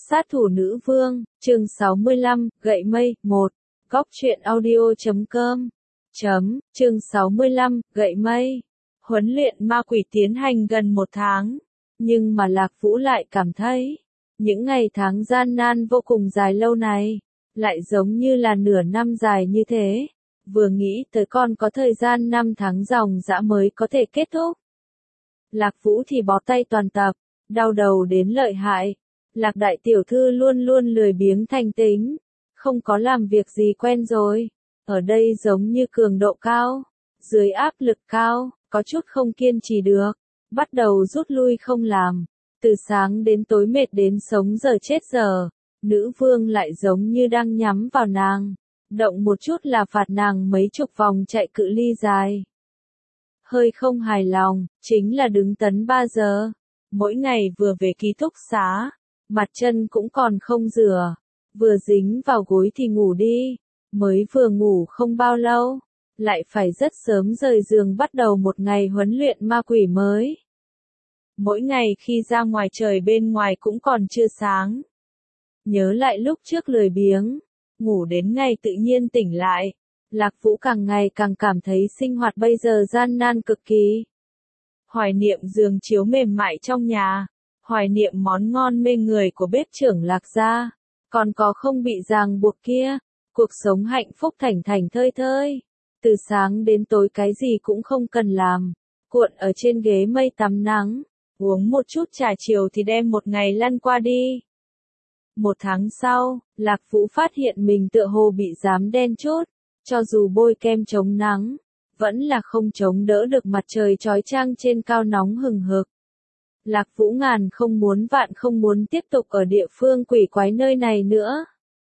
Sát thủ nữ vương, chương 65, gậy mây, 1, góc truyện audio.com. Chương 65, gậy mây. Huấn luyện ma quỷ tiến hành gần 1 tháng, nhưng mà Lạc Vũ lại cảm thấy, những ngày tháng gian nan vô cùng dài lâu này, lại giống như là nửa năm dài như thế. Vừa nghĩ tới còn có thời gian 5 tháng ròng rã mới có thể kết thúc. Lạc Vũ thì bó tay toàn tập, đau đầu đến lợi hại. Lạc đại tiểu thư luôn luôn lười biếng thành tính, không có làm việc gì quen rồi. Ở đây giống như cường độ cao, dưới áp lực cao, có chút không kiên trì được, bắt đầu rút lui không làm. Từ sáng đến tối mệt đến sống giờ chết giờ, nữ vương lại giống như đang nhắm vào nàng, động một chút là phạt nàng mấy chục vòng chạy cự ly dài. Hơi không hài lòng, chính là đứng tấn 3 giờ, mỗi ngày vừa về ký túc xá, mặt chân cũng còn không rửa, vừa dính vào gối thì ngủ đi, mới vừa ngủ không bao lâu, lại phải rất sớm rời giường bắt đầu một ngày huấn luyện ma quỷ mới. Mỗi ngày khi ra ngoài trời bên ngoài cũng còn chưa sáng. Nhớ lại lúc trước lười biếng, ngủ đến ngày tự nhiên tỉnh lại, Lạc Vũ càng ngày càng cảm thấy sinh hoạt bây giờ gian nan cực kỳ. Hoài niệm giường chiếu mềm mại trong nhà, hoài niệm món ngon mê người của bếp trưởng Lạc gia, còn có không bị ràng buộc kia, cuộc sống hạnh phúc thảnh thảnh thơi thơi. Từ sáng đến tối cái gì cũng không cần làm, cuộn ở trên ghế mây tắm nắng, uống một chút trà chiều thì đem một ngày lăn qua đi. 1 tháng sau, Lạc Vũ phát hiện mình tựa hồ bị rám đen chút, cho dù bôi kem chống nắng, vẫn là không chống đỡ được mặt trời chói chang trên cao nóng hừng hực. Lạc Vũ ngàn không muốn vạn không muốn tiếp tục ở địa phương quỷ quái nơi này nữa.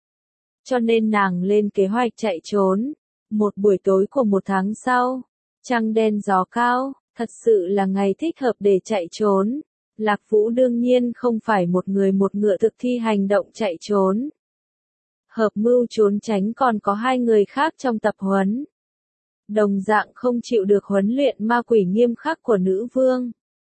Cho nên nàng lên kế hoạch chạy trốn. Một buổi tối của 1 tháng sau, trăng đen gió cao, thật sự là ngày thích hợp để chạy trốn. Lạc Vũ đương nhiên không phải một người một ngựa thực thi hành động chạy trốn. Hợp mưu trốn tránh còn có 2 người khác trong tập huấn. Đồng dạng không chịu được huấn luyện ma quỷ nghiêm khắc của nữ vương.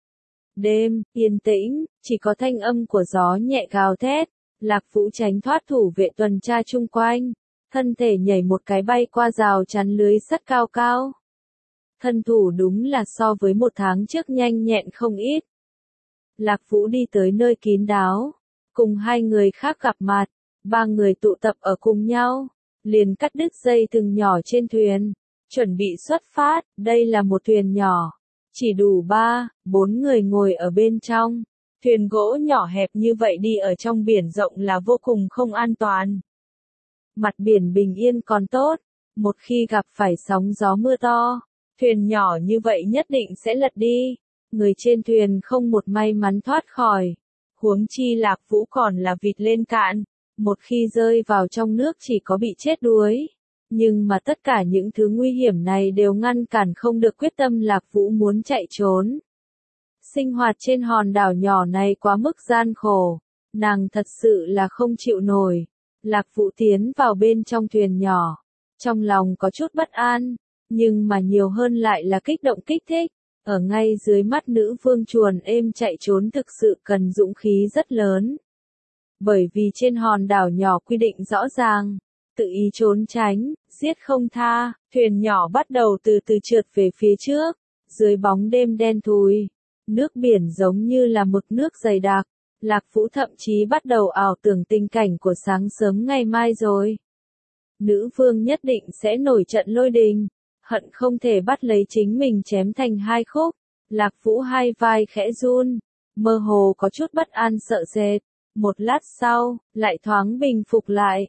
Đêm, yên tĩnh, chỉ có thanh âm của gió nhẹ gào thét. Lạc Vũ tránh thoát thủ vệ tuần tra chung quanh, thân thể nhảy một cái bay qua rào chắn lưới sắt cao cao. Thân thủ đúng là so với 1 tháng trước nhanh nhẹn không ít. Lạc Vũ đi tới nơi kín đáo, cùng 2 người khác gặp mặt, 3 người tụ tập ở cùng nhau, liền cắt đứt dây thừng nhỏ trên thuyền, chuẩn bị xuất phát. Đây là một thuyền nhỏ, chỉ đủ 3-4 người ngồi ở bên trong. Thuyền gỗ nhỏ hẹp như vậy đi ở trong biển rộng là vô cùng không an toàn. Mặt biển bình yên còn tốt, một khi gặp phải sóng gió mưa to, thuyền nhỏ như vậy nhất định sẽ lật đi. Người trên thuyền không một may mắn thoát khỏi. Huống chi Lạc Vũ còn là vịt lên cạn, một khi rơi vào trong nước chỉ có bị chết đuối. Nhưng mà tất cả những thứ nguy hiểm này đều ngăn cản không được quyết tâm Lạc Vũ muốn chạy trốn. Sinh hoạt trên hòn đảo nhỏ này quá mức gian khổ, nàng thật sự là không chịu nổi. Lạc Vũ tiến vào bên trong thuyền nhỏ, trong lòng có chút bất an, nhưng mà nhiều hơn lại là kích động kích thích. Ở ngay dưới mắt nữ vương chuồn êm chạy trốn thực sự cần dũng khí rất lớn. Bởi vì trên hòn đảo nhỏ quy định rõ ràng, tự ý trốn tránh, giết không tha, thuyền nhỏ bắt đầu từ từ trượt về phía trước, dưới bóng đêm đen thui. Nước biển giống như là mực nước dày đặc, Lạc Vũ thậm chí bắt đầu ảo tưởng tình cảnh của sáng sớm ngày mai rồi. Nữ vương nhất định sẽ nổi trận lôi đình, hận không thể bắt lấy chính mình chém thành 2 khúc. Lạc Vũ hai vai khẽ run, mơ hồ có chút bất an sợ sệt. Một lát sau, lại thoáng bình phục lại.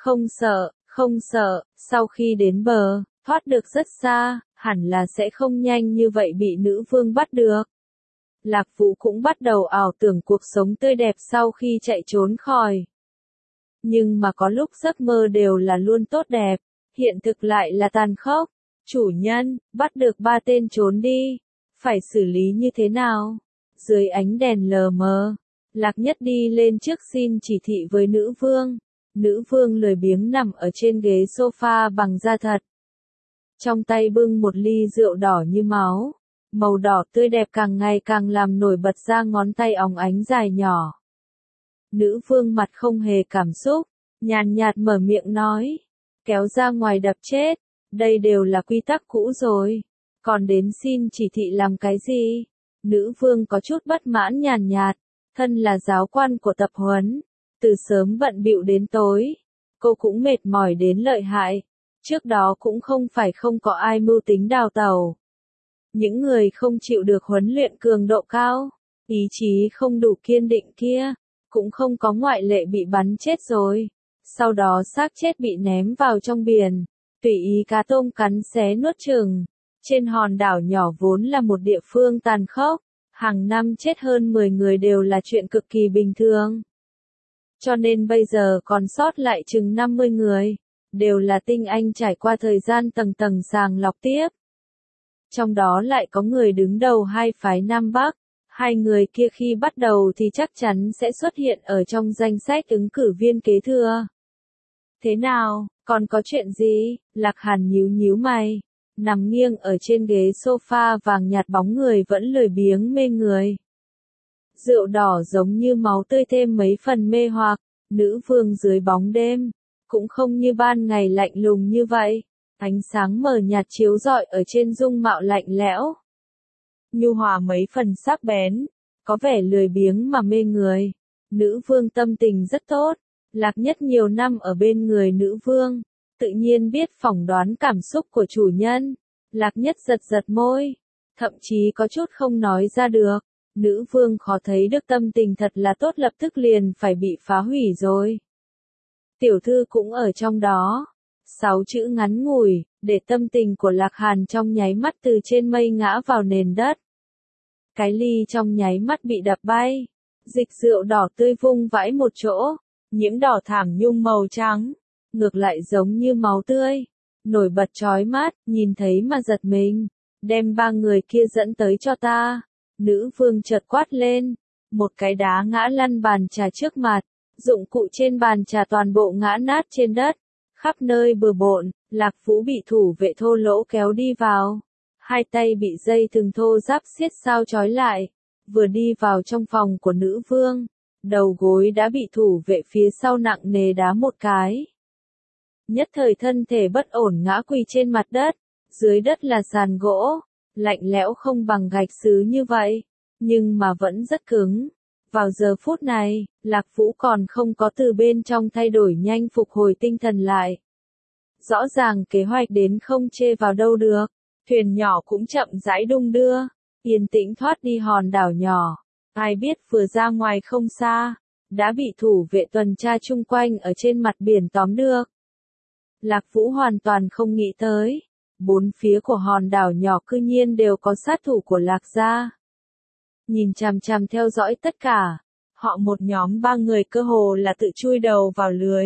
Không sợ, sau khi đến bờ, thoát được rất xa, hẳn là sẽ không nhanh như vậy bị nữ vương bắt được. Lạc Vũ cũng bắt đầu ảo tưởng cuộc sống tươi đẹp sau khi chạy trốn khỏi. Nhưng mà có lúc giấc mơ đều là luôn tốt đẹp, hiện thực lại là tàn khốc. Chủ nhân, bắt được 3 tên trốn đi, phải xử lý như thế nào? Dưới ánh đèn lờ mờ, Lạc Nhất đi lên trước xin chỉ thị với nữ vương. Nữ vương lười biếng nằm ở trên ghế sofa bằng da thật. Trong tay bưng một ly rượu đỏ như máu. Màu đỏ tươi đẹp càng ngày càng làm nổi bật ra ngón tay óng ánh dài nhỏ. Nữ vương mặt không hề cảm xúc, nhàn nhạt mở miệng nói. Kéo ra ngoài đập chết, đây đều là quy tắc cũ rồi. Còn đến xin chỉ thị làm cái gì? Nữ vương có chút bất mãn nhàn nhạt, thân là giáo quan của tập huấn, từ sớm bận bịu đến tối. Cô cũng mệt mỏi đến lợi hại, trước đó cũng không phải không có ai mưu tính đào tẩu. Những người không chịu được huấn luyện cường độ cao, ý chí không đủ kiên định kia, cũng không có ngoại lệ bị bắn chết rồi. Sau đó xác chết bị ném vào trong biển, tùy ý cá tôm cắn xé nuốt chửng. Trên hòn đảo nhỏ vốn là một địa phương tàn khốc, hàng năm chết hơn 10 người đều là chuyện cực kỳ bình thường. Cho nên bây giờ còn sót lại chừng 50 người, đều là tinh anh trải qua thời gian tầng tầng sàng lọc tiếp. Trong đó lại có người đứng đầu hai phái Nam Bắc, hai người kia khi bắt đầu thì chắc chắn sẽ xuất hiện ở trong danh sách ứng cử viên kế thừa. Thế nào, còn có chuyện gì? Lạc Hàn nhíu nhíu mày, nằm nghiêng ở trên ghế sofa vàng nhạt bóng người vẫn lười biếng mê người. Rượu đỏ giống như máu tươi thêm mấy phần mê hoặc, nữ vương dưới bóng đêm, cũng không như ban ngày lạnh lùng như vậy. Ánh sáng mờ nhạt chiếu rọi ở trên dung mạo lạnh lẽo. Nhu hòa mấy phần sắc bén, có vẻ lười biếng mà mê người. Nữ vương tâm tình rất tốt, Lạc Nhất nhiều năm ở bên người nữ vương, tự nhiên biết phỏng đoán cảm xúc của chủ nhân. Lạc Nhất giật giật môi, thậm chí có chút không nói ra được. Nữ vương khó thấy được tâm tình thật là tốt lập tức liền phải bị phá hủy rồi. Tiểu thư cũng ở trong đó. 6 chữ ngắn ngủi, để tâm tình của Lạc Hàn trong nháy mắt từ trên mây ngã vào nền đất. Cái ly trong nháy mắt bị đập bay. Dịch rượu đỏ tươi vung vãi một chỗ, nhiễm đỏ thảm nhung màu trắng, ngược lại giống như máu tươi. Nổi bật chói mắt, nhìn thấy mà giật mình. Đem 3 người kia dẫn tới cho ta. Nữ vương chợt quát lên. Một cái đá ngã lăn bàn trà trước mặt. Dụng cụ trên bàn trà toàn bộ ngã nát trên đất. Khắp nơi bừa bộn, Lạc Vũ bị thủ vệ thô lỗ kéo đi vào. Hai tay bị dây thừng thô ráp xiết sao trói lại. Vừa đi vào trong phòng của nữ vương, đầu gối đã bị thủ vệ phía sau nặng nề đá một cái. Nhất thời thân thể bất ổn ngã quỳ trên mặt đất, dưới đất là sàn gỗ, lạnh lẽo không bằng gạch sứ như vậy, nhưng mà vẫn rất cứng. Vào giờ phút này, Lạc Vũ còn không có từ bên trong thay đổi nhanh phục hồi tinh thần lại. Rõ ràng kế hoạch đến không chê vào đâu được, thuyền nhỏ cũng chậm rãi đung đưa, yên tĩnh thoát đi hòn đảo nhỏ. Ai biết vừa ra ngoài không xa, đã bị thủ vệ tuần tra chung quanh ở trên mặt biển tóm được. Lạc Vũ hoàn toàn không nghĩ tới, bốn phía của hòn đảo nhỏ cư nhiên đều có sát thủ của Lạc gia. Nhìn chằm chằm theo dõi tất cả, họ một nhóm 3 người cơ hồ là tự chui đầu vào lưới.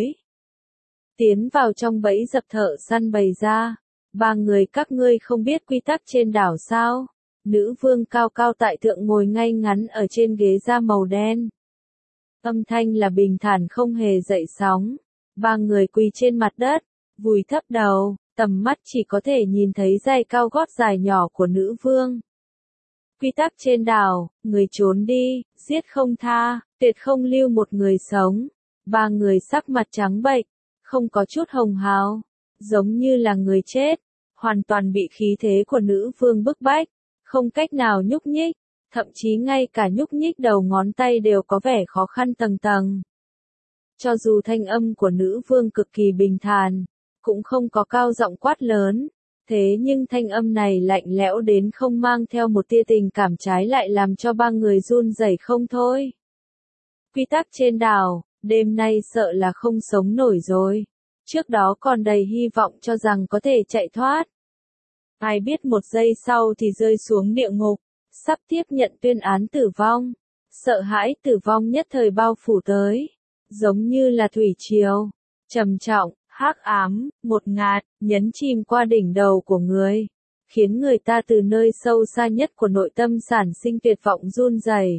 Tiến vào trong bẫy dập thợ săn bày ra, 3 người các ngươi không biết quy tắc trên đảo sao? Nữ vương cao cao tại thượng ngồi ngay ngắn ở trên ghế da màu đen. Âm thanh là bình thản không hề dậy sóng. 3 người quỳ trên mặt đất, vùi thấp đầu, tầm mắt chỉ có thể nhìn thấy giày cao gót dài nhỏ của nữ vương. Quy tắc trên đảo, người trốn đi, giết không tha, tuyệt không lưu một người sống. 3 người sắc mặt trắng bệch, không có chút hồng hào, giống như là người chết, hoàn toàn bị khí thế của nữ vương bức bách, không cách nào nhúc nhích, thậm chí ngay cả nhúc nhích đầu ngón tay đều có vẻ khó khăn tầng tầng. Cho dù thanh âm của nữ vương cực kỳ bình thản, cũng không có cao giọng quát lớn, thế nhưng thanh âm này lạnh lẽo đến không mang theo một tia tình cảm, trái lại làm cho 3 người run rẩy không thôi. Quy tắc trên đảo, đêm nay sợ là không sống nổi rồi. Trước đó còn đầy hy vọng cho rằng có thể chạy thoát. Ai biết một giây sau thì rơi xuống địa ngục, sắp tiếp nhận tuyên án tử vong. Sợ hãi tử vong nhất thời bao phủ tới, giống như là thủy triều, trầm trọng, hắc ám, ngột ngạt, nhấn chìm qua đỉnh đầu của người, khiến người ta từ nơi sâu xa nhất của nội tâm sản sinh tuyệt vọng run rẩy.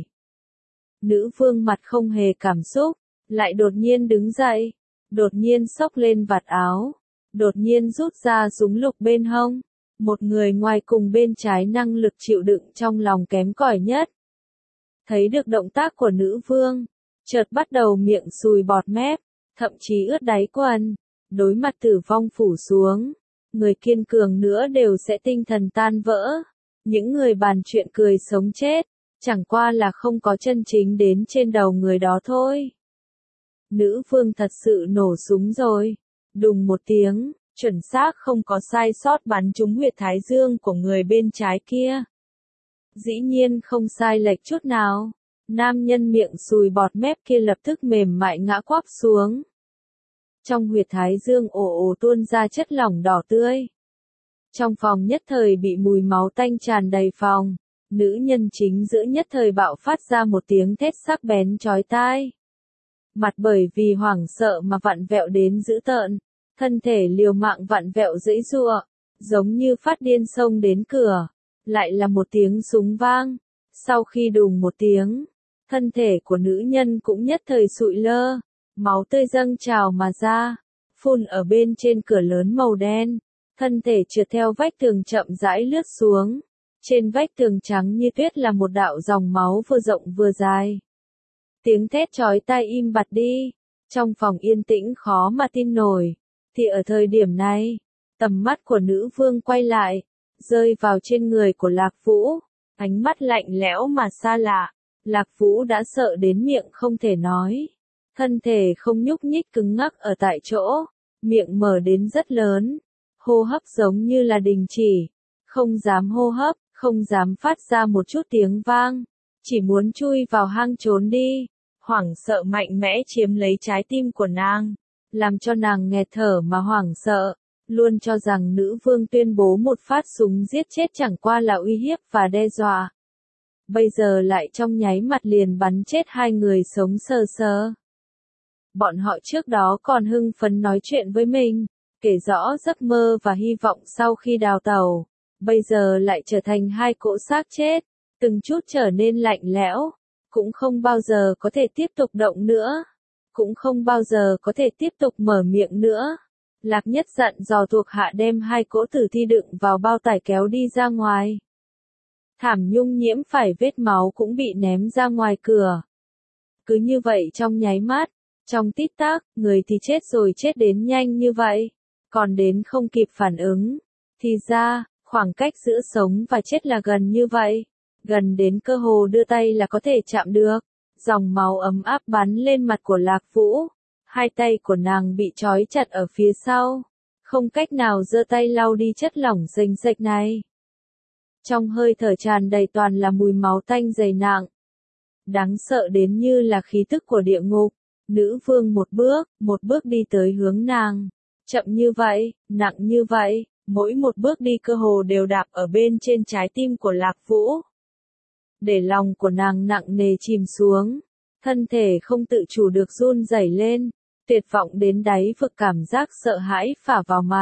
Nữ vương mặt không hề cảm xúc, lại đột nhiên đứng dậy, đột nhiên xốc lên vạt áo, đột nhiên rút ra súng lục bên hông. Một người ngoài cùng bên trái năng lực chịu đựng trong lòng kém cỏi nhất. Thấy được động tác của nữ vương, chợt bắt đầu miệng sùi bọt mép, thậm chí ướt đáy quần, đối mặt tử vong phủ xuống. Người kiên cường nữa đều sẽ tinh thần tan vỡ. Những người bàn chuyện cười sống chết, chẳng qua là không có chân chính đến trên đầu người đó thôi. Nữ vương thật sự nổ súng rồi. Đùng một tiếng, chuẩn xác không có sai sót bắn trúng huyệt thái dương của người bên trái kia. Dĩ nhiên không sai lệch chút nào. Nam nhân miệng sùi bọt mép kia lập tức mềm mại ngã quắp xuống. Trong huyệt thái dương ồ ồ tuôn ra chất lỏng đỏ tươi. Trong phòng nhất thời bị mùi máu tanh tràn đầy phòng. Nữ nhân chính giữa nhất thời bạo phát ra một tiếng thét sắc bén chói tai. Mặt bởi vì hoảng sợ mà vặn vẹo đến dữ tợn. Thân thể liều mạng vặn vẹo giãy giụa, giống như phát điên xông đến cửa. Lại là một tiếng súng vang. Sau khi đùng một tiếng, thân thể của nữ nhân cũng nhất thời sụi lơ. Máu tươi dâng trào mà ra, phun ở bên trên cửa lớn màu đen. Thân thể trượt theo vách tường chậm rãi lướt xuống. Trên vách tường trắng như tuyết là một đạo dòng máu vừa rộng vừa dài. Tiếng thét chói tai im bặt đi. Trong phòng yên tĩnh khó mà tin nổi. Thì ở thời điểm này, tầm mắt của nữ vương quay lại, rơi vào trên người của Lạc Vũ. Ánh mắt lạnh lẽo mà xa lạ. Lạc Vũ đã sợ đến miệng không thể nói. Thân thể không nhúc nhích cứng ngắc ở tại chỗ. Miệng mở đến rất lớn. Hô hấp giống như là đình chỉ. Không dám hô hấp, không dám phát ra một chút tiếng vang. Chỉ muốn chui vào hang trốn đi. Hoảng sợ mạnh mẽ chiếm lấy trái tim của nàng. Làm cho nàng nghẹt thở mà hoảng sợ. Luôn cho rằng nữ vương tuyên bố một phát súng giết chết chẳng qua là uy hiếp và đe dọa. Bây giờ lại trong nháy mặt liền bắn chết hai người sống sờ sờ. Bọn họ trước đó còn hưng phấn nói chuyện với mình, kể rõ giấc mơ và hy vọng sau khi đào tẩu. Bây giờ lại trở thành hai cỗ xác chết, từng chút trở nên lạnh lẽo, cũng không bao giờ có thể tiếp tục động nữa, cũng không bao giờ có thể tiếp tục mở miệng nữa. Lạc Nhất dặn dò thuộc hạ đem hai cỗ tử thi đựng vào bao tải kéo đi ra ngoài. Thảm Nhung nhiễm phải vết máu cũng bị ném ra ngoài cửa. Cứ như vậy trong nháy mắt, trong tít tắc, người thì chết rồi, chết đến nhanh như vậy, còn đến không kịp phản ứng. Thì ra, khoảng cách giữa sống và chết là gần như vậy, gần đến cơ hồ đưa tay là có thể chạm được. Dòng máu ấm áp bắn lên mặt của Lạc Vũ, hai tay của nàng bị trói chặt ở phía sau, không cách nào giơ tay lau đi chất lỏng rênh rệch này. Trong hơi thở tràn đầy toàn là mùi máu tanh dày nặng, đáng sợ đến như là khí tức của địa ngục. Nữ vương một bước đi tới hướng nàng, chậm như vậy, nặng như vậy, mỗi một bước đi cơ hồ đều đạp ở bên trên trái tim của Lạc Vũ. Để lòng của nàng nặng nề chìm xuống, thân thể không tự chủ được run rẩy lên, tuyệt vọng đến đáy vực cảm giác sợ hãi phả vào mặt.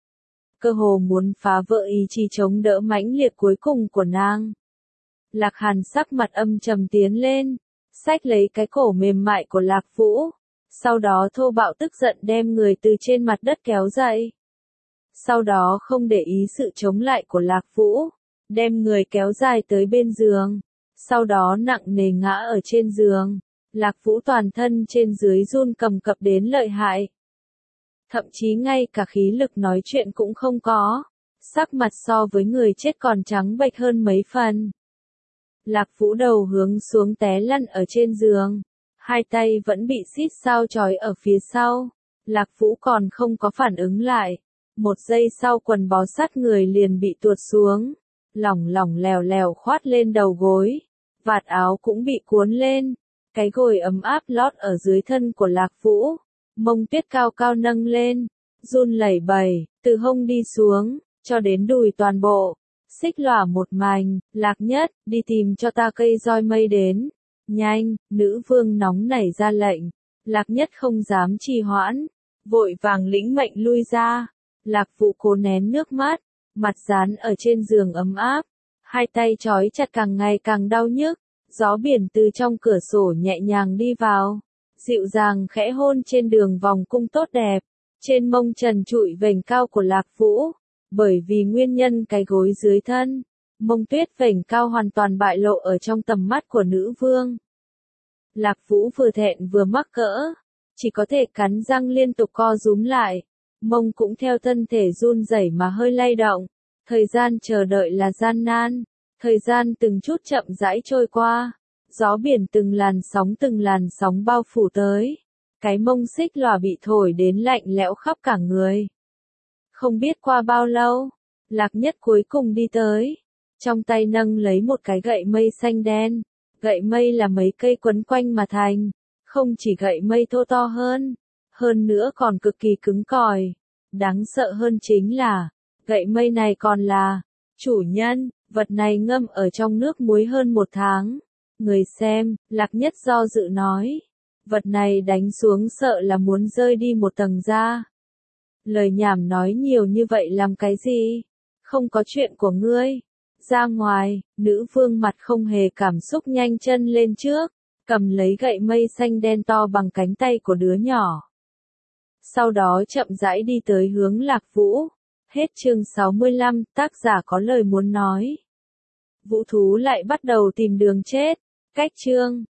Cơ hồ muốn phá vỡ ý chí chống đỡ mãnh liệt cuối cùng của nàng. Lạc Hàn sắc mặt âm trầm tiến lên, xách lấy cái cổ mềm mại của Lạc Vũ, sau đó thô bạo tức giận đem người từ trên mặt đất kéo dậy. Sau đó không để ý sự chống lại của Lạc Vũ, đem người kéo dài tới bên giường, sau đó nặng nề ngã ở trên giường. Lạc Vũ toàn thân trên dưới run cầm cập đến lợi hại. Thậm chí ngay cả khí lực nói chuyện cũng không có, sắc mặt so với người chết còn trắng bệch hơn mấy phần. Lạc Vũ đầu hướng xuống té lăn ở trên giường, hai tay vẫn bị xít sao trói ở phía sau. Lạc Vũ còn không có phản ứng lại, một giây sau quần bó sát người liền bị tuột xuống, lỏng lỏng lèo lèo khoát lên đầu gối, vạt áo cũng bị cuốn lên, cái gối ấm áp lót ở dưới thân của Lạc Vũ, mông tuyết cao cao nâng lên, run lẩy bẩy, từ hông đi xuống, cho đến đùi toàn bộ. Xích lỏa một mảnh. Lạc Nhất, đi tìm cho ta cây roi mây đến. Nhanh, nữ vương nóng nảy ra lệnh. Lạc Nhất không dám trì hoãn, vội vàng lĩnh mệnh lui ra. Lạc Vũ cố nén nước mắt, mặt dán ở trên giường ấm áp, hai tay trói chặt càng ngày càng đau nhức. Gió biển từ trong cửa sổ nhẹ nhàng đi vào, dịu dàng khẽ hôn trên đường vòng cung tốt đẹp, trên mông trần trụi vành cao của Lạc Vũ. Bởi vì nguyên nhân cái gối dưới thân, mông tuyết vành cao hoàn toàn bại lộ ở trong tầm mắt của nữ vương. Lạc Vũ vừa thẹn vừa mắc cỡ, chỉ có thể cắn răng liên tục co rúm lại, mông cũng theo thân thể run rẩy mà hơi lay động. Thời gian chờ đợi là gian nan, thời gian từng chút chậm rãi trôi qua, gió biển từng làn sóng bao phủ tới, cái mông xích lòa bị thổi đến lạnh lẽo khắp cả người. Không biết qua bao lâu, Lạc Nhất cuối cùng đi tới, trong tay nâng lấy một cái gậy mây xanh đen, gậy mây là mấy cây quấn quanh mà thành, không chỉ gậy mây thô to hơn nữa còn cực kỳ cứng cỏi. Đáng sợ hơn chính là, gậy mây này còn là, chủ nhân, vật này ngâm ở trong nước muối hơn 1 tháng. Người xem, Lạc Nhất do dự nói, vật này đánh xuống sợ là muốn rơi đi một tầng ra. Lời nhảm nói nhiều như vậy làm cái gì? Không có chuyện của ngươi. Ra ngoài, nữ vương mặt không hề cảm xúc nhanh chân lên trước, cầm lấy gậy mây xanh đen to bằng cánh tay của đứa nhỏ. Sau đó chậm rãi đi tới hướng Lạc Vũ. Hết chương 65, tác giả có lời muốn nói. Vũ thú lại bắt đầu tìm đường chết. Cách chương